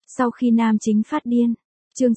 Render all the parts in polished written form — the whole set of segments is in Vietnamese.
Sau khi nam chính phát điên. Chương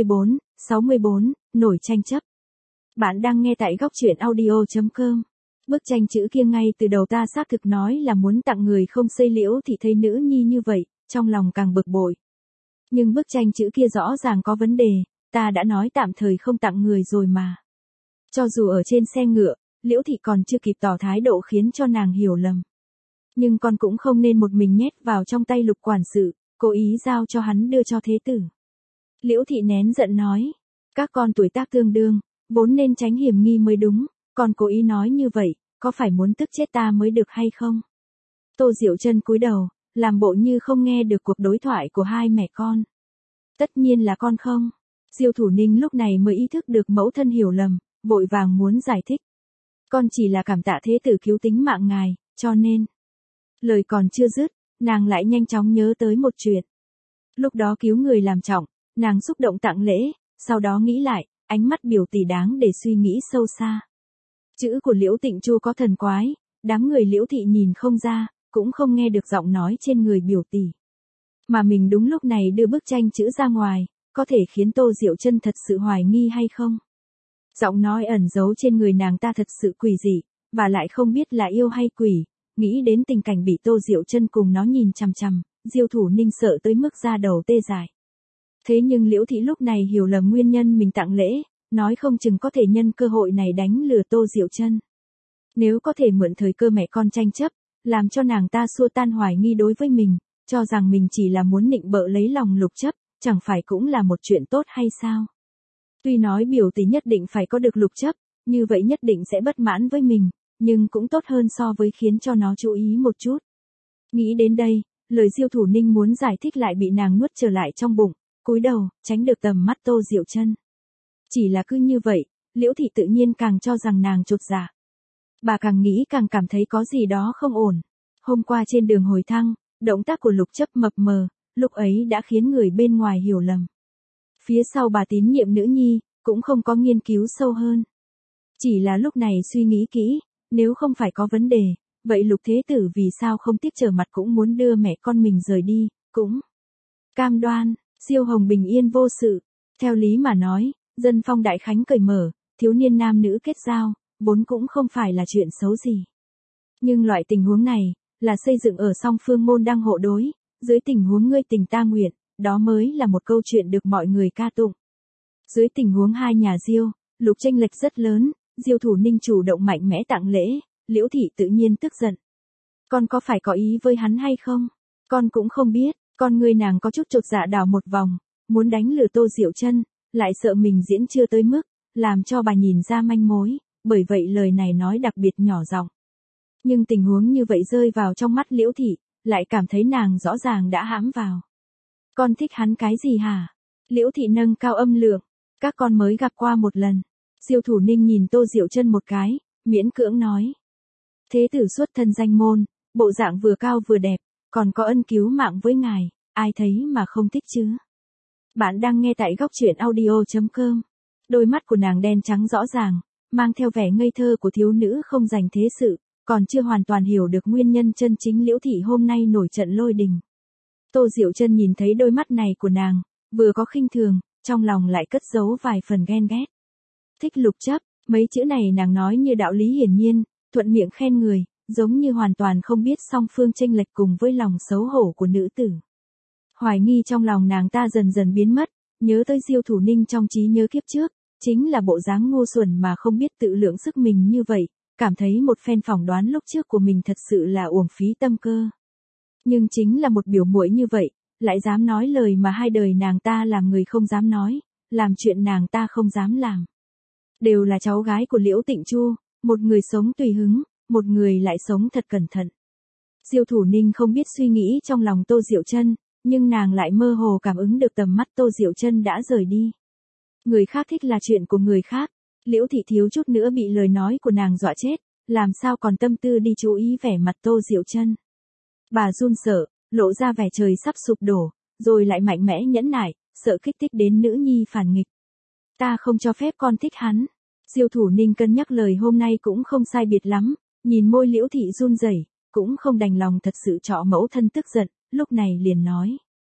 64, nổi tranh chấp. Bạn đang nghe tại góc truyện audio.com. Bức tranh chữ kia ngay từ đầu ta xác thực nói là muốn tặng người không xây Liễu Thị thấy nữ nhi như vậy, trong lòng càng bực bội. Nhưng bức tranh chữ kia rõ ràng có vấn đề, ta đã nói tạm thời không tặng người rồi mà. Cho dù ở trên xe ngựa, Liễu Thị còn chưa kịp tỏ thái độ khiến cho nàng hiểu lầm. Nhưng con cũng không nên một mình nhét vào trong tay Lục quản sự, cố ý giao cho hắn đưa cho thế tử. Liễu Thị nén giận nói, các con tuổi tác tương đương, vốn nên tránh hiểm nghi mới đúng, con cố ý nói như vậy, có phải muốn tức chết ta mới được hay không? Tô Diệu Trân cúi đầu, làm bộ như không nghe được cuộc đối thoại của hai mẹ con. Tất nhiên là con không. Diêu Thủ Ninh lúc này mới ý thức được mẫu thân hiểu lầm, vội vàng muốn giải thích. Con chỉ là cảm tạ thế tử cứu tính mạng ngài, cho nên. Lời còn chưa dứt, nàng lại nhanh chóng nhớ tới một chuyện. Lúc đó cứu người làm trọng, nàng xúc động tặng lễ, sau đó nghĩ lại, ánh mắt biểu tỷ đáng để suy nghĩ sâu xa. Chữ của Liễu Tịnh Chu có thần quái, đám người Liễu Thị nhìn không ra, cũng không nghe được giọng nói trên người biểu tỷ. Mà mình đúng lúc này đưa bức tranh chữ ra ngoài, có thể khiến Tô Diệu Trân thật sự hoài nghi hay không? Giọng nói ẩn giấu trên người nàng ta thật sự quỷ dị, và lại không biết là yêu hay quỷ, nghĩ đến tình cảnh bị Tô Diệu Trân cùng nó nhìn chằm chằm, Diêu Thủ Ninh sợ tới mức da đầu tê dại. Thế nhưng Liễu Thị lúc này hiểu lầm nguyên nhân mình tặng lễ, nói không chừng có thể nhân cơ hội này đánh lừa Tô Diệu Trân. Nếu có thể mượn thời cơ mẹ con tranh chấp, làm cho nàng ta xua tan hoài nghi đối với mình, cho rằng mình chỉ là muốn nịnh bợ lấy lòng Lục chấp, chẳng phải cũng là một chuyện tốt hay sao? Tuy nói biểu tỷ nhất định phải có được Lục chấp, như vậy nhất định sẽ bất mãn với mình, nhưng cũng tốt hơn so với khiến cho nó chú ý một chút. Nghĩ đến đây, lời Diêu Thủ Ninh muốn giải thích lại bị nàng nuốt trở lại trong bụng, cúi đầu, tránh được tầm mắt Tô Diệu Trân. Chỉ là cứ như vậy, Liễu Thị tự nhiên càng cho rằng nàng chột dạ. Bà càng nghĩ càng cảm thấy có gì đó không ổn. Hôm qua trên đường hồi thăng, động tác của Lục chấp mập mờ, lúc ấy đã khiến người bên ngoài hiểu lầm. Phía sau bà tín nhiệm nữ nhi, cũng không có nghiên cứu sâu hơn. Chỉ là lúc này suy nghĩ kỹ, nếu không phải có vấn đề, vậy Lục thế tử vì sao không tiếc trở mặt cũng muốn đưa mẹ con mình rời đi, cũng cam đoan, Diêu Hồng bình yên vô sự. Theo lý mà nói, dân phong đại khánh cởi mở, thiếu niên nam nữ kết giao, vốn cũng không phải là chuyện xấu gì. Nhưng loại tình huống này, là xây dựng ở song phương môn đăng hộ đối, dưới tình huống ngươi tình ta nguyện, đó mới là một câu chuyện được mọi người ca tụng. Dưới tình huống hai nhà Diêu, Lục chênh lệch rất lớn, Diêu Thủ Ninh chủ động mạnh mẽ tặng lễ, Liễu Thị tự nhiên tức giận. Con có phải có ý với hắn hay không? Con cũng không biết, con người nàng có chút chột dạ đảo một vòng, muốn đánh lừa Tô Diệu Trân, lại sợ mình diễn chưa tới mức, làm cho bà nhìn ra manh mối, bởi vậy lời này nói đặc biệt nhỏ giọng. Nhưng tình huống như vậy rơi vào trong mắt Liễu Thị, lại cảm thấy nàng rõ ràng đã hãm vào. Con thích hắn cái gì hả? Liễu Thị nâng cao âm lượng, các con mới gặp qua một lần. Diêu Thủ Ninh nhìn Tô Diệu Trân một cái, miễn cưỡng nói. Thế tử xuất thân danh môn, bộ dạng vừa cao vừa đẹp, còn có ân cứu mạng với ngài, ai thấy mà không thích chứ? Bạn đang nghe tại góc truyện audio.com. Đôi mắt của nàng đen trắng rõ ràng, mang theo vẻ ngây thơ của thiếu nữ không dành thế sự, còn chưa hoàn toàn hiểu được nguyên nhân chân chính Liễu Thị hôm nay nổi trận lôi đình. Tô Diệu Trân nhìn thấy đôi mắt này của nàng, vừa có khinh thường, trong lòng lại cất giấu vài phần ghen ghét. Thích Lục chấp, mấy chữ này nàng nói như đạo lý hiển nhiên, thuận miệng khen người, giống như hoàn toàn không biết song phương chênh lệch cùng với lòng xấu hổ của nữ tử. Hoài nghi trong lòng nàng ta dần dần biến mất, nhớ tới Diêu Thủ Ninh trong trí nhớ kiếp trước, chính là bộ dáng ngu xuẩn mà không biết tự lượng sức mình như vậy, cảm thấy một phen phỏng đoán lúc trước của mình thật sự là uổng phí tâm cơ. Nhưng chính là một biểu muội như vậy, lại dám nói lời mà hai đời nàng ta làm người không dám nói, làm chuyện nàng ta không dám làm. Đều là cháu gái của Liễu Tịnh Chu, một người sống tùy hứng, một người lại sống thật cẩn thận. Diêu Thủ Ninh không biết suy nghĩ trong lòng Tô Diệu Trân, nhưng nàng lại mơ hồ cảm ứng được tầm mắt Tô Diệu Trân đã rời đi. Người khác thích là chuyện của người khác, Liễu Thị thiếu chút nữa bị lời nói của nàng dọa chết, làm sao còn tâm tư đi chú ý vẻ mặt Tô Diệu Trân. Bà run sợ, lộ ra vẻ trời sắp sụp đổ, rồi lại mạnh mẽ nhẫn nại, sợ kích thích đến nữ nhi phản nghịch. Ta không cho phép con thích hắn. Diêu Thủ Ninh cân nhắc lời hôm nay cũng không sai biệt lắm, nhìn môi Liễu Thị run rẩy, cũng không đành lòng thật sự trọ mẫu thân tức giận, lúc này liền nói.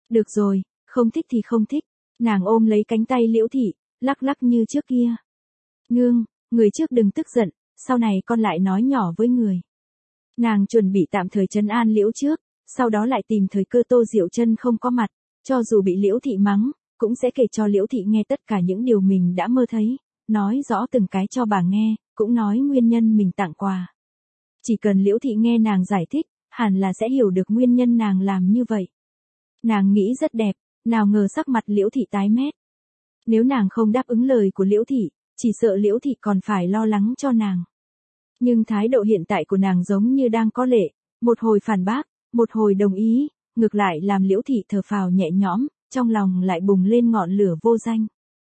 Được rồi, không thích thì không thích. Nàng ôm lấy cánh tay Liễu Thị, lắc lắc như trước kia. Nương, người trước đừng tức giận, sau này con lại nói nhỏ với người. Nàng chuẩn bị tạm thời trấn an Liễu trước, sau đó lại tìm thời cơ Tô Diệu Trân không có mặt, cho dù bị Liễu Thị mắng, cũng sẽ kể cho Liễu Thị nghe tất cả những điều mình đã mơ thấy, nói rõ từng cái cho bà nghe, cũng nói nguyên nhân mình tặng quà. Chỉ cần Liễu Thị nghe nàng giải thích, hẳn là sẽ hiểu được nguyên nhân nàng làm như vậy. Nàng nghĩ rất đẹp, nào ngờ sắc mặt Liễu Thị tái mét. Nếu nàng không đáp ứng lời của Liễu Thị, chỉ sợ Liễu Thị còn phải lo lắng cho nàng. Nhưng thái độ hiện tại của nàng giống như đang có lệ, một hồi phản bác, một hồi đồng ý, ngược lại làm Liễu Thị thở phào nhẹ nhõm, trong lòng lại bùng lên ngọn lửa vô danh.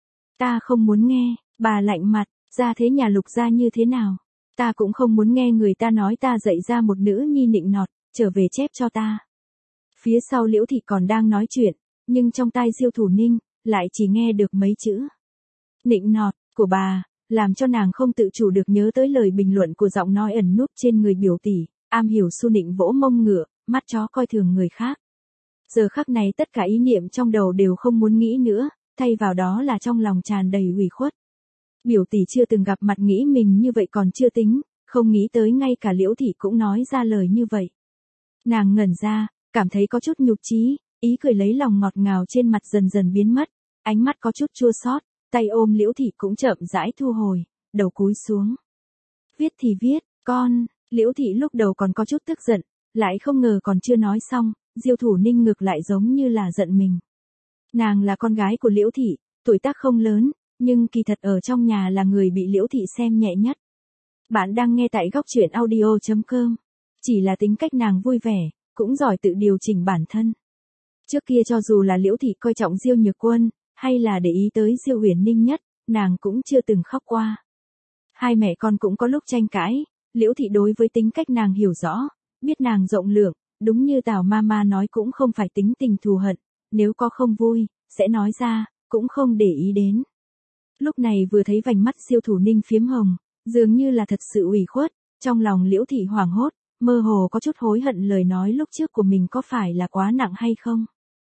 Ta không muốn nghe, bà lạnh mặt, ra thế nhà Lục gia như thế nào? Ta cũng không muốn nghe người ta nói ta dạy ra một nữ nhi nịnh nọt, trở về chép cho ta. Phía sau Liễu Thị còn đang nói chuyện, nhưng trong tai Diêu Thủ Ninh, lại chỉ nghe được mấy chữ. Nịnh nọt, của bà, làm cho nàng không tự chủ được nhớ tới lời bình luận của giọng nói ẩn núp trên người biểu tỷ, am hiểu su nịnh vỗ mông ngựa, mắt chó coi thường người khác. Giờ khắc này tất cả ý niệm trong đầu đều không muốn nghĩ nữa, thay vào đó là trong lòng tràn đầy ủy khuất. Biểu tỷ chưa từng gặp mặt nghĩ mình như vậy còn chưa tính, không nghĩ tới ngay cả Liễu Thị cũng nói ra lời như vậy. Nàng ngẩn ra, cảm thấy có chút nhục chí, ý cười lấy lòng ngọt ngào trên mặt dần dần biến mất, ánh mắt có chút chua xót, tay ôm Liễu Thị cũng chậm rãi thu hồi, đầu cúi xuống. Viết thì viết, con, Liễu Thị lúc đầu còn có chút tức giận, lại không ngờ còn chưa nói xong, Diêu Thủ Ninh ngược lại giống như là giận mình. Nàng là con gái của Liễu Thị, tuổi tác không lớn, nhưng kỳ thật ở trong nhà là người bị Liễu Thị xem nhẹ nhất. Bạn đang nghe tại góc truyện audio.com. Chỉ là tính cách nàng vui vẻ, cũng giỏi tự điều chỉnh bản thân. Trước kia cho dù là Liễu Thị coi trọng Diêu Nhược Quân, hay là để ý tới Diêu Uyển Ninh nhất, nàng cũng chưa từng khóc qua. Hai mẹ con cũng có lúc tranh cãi, Liễu Thị đối với tính cách nàng hiểu rõ, biết nàng rộng lượng, đúng như Tào Mama nói cũng không phải tính tình thù hận, nếu có không vui, sẽ nói ra, cũng không để ý đến. Lúc này vừa thấy vành mắt Diêu Thủ Ninh phiếm hồng, dường như là thật sự ủy khuất, trong lòng Liễu Thị hoảng hốt, mơ hồ có chút hối hận lời nói lúc trước của mình có phải là quá nặng hay không.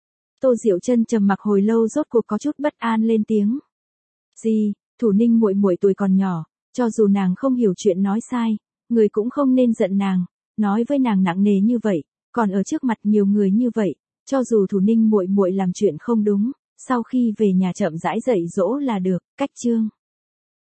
Tô Diệu Trân trầm mặc hồi lâu rốt cuộc có chút bất an lên tiếng. Gì, Thủ Ninh muội muội tuổi còn nhỏ, cho dù nàng không hiểu chuyện nói sai, người cũng không nên giận nàng, nói với nàng nặng nề như vậy, còn ở trước mặt nhiều người như vậy, cho dù Thủ Ninh muội muội làm chuyện không đúng, sau khi về nhà chậm rãi dạy dỗ là được, cách chương.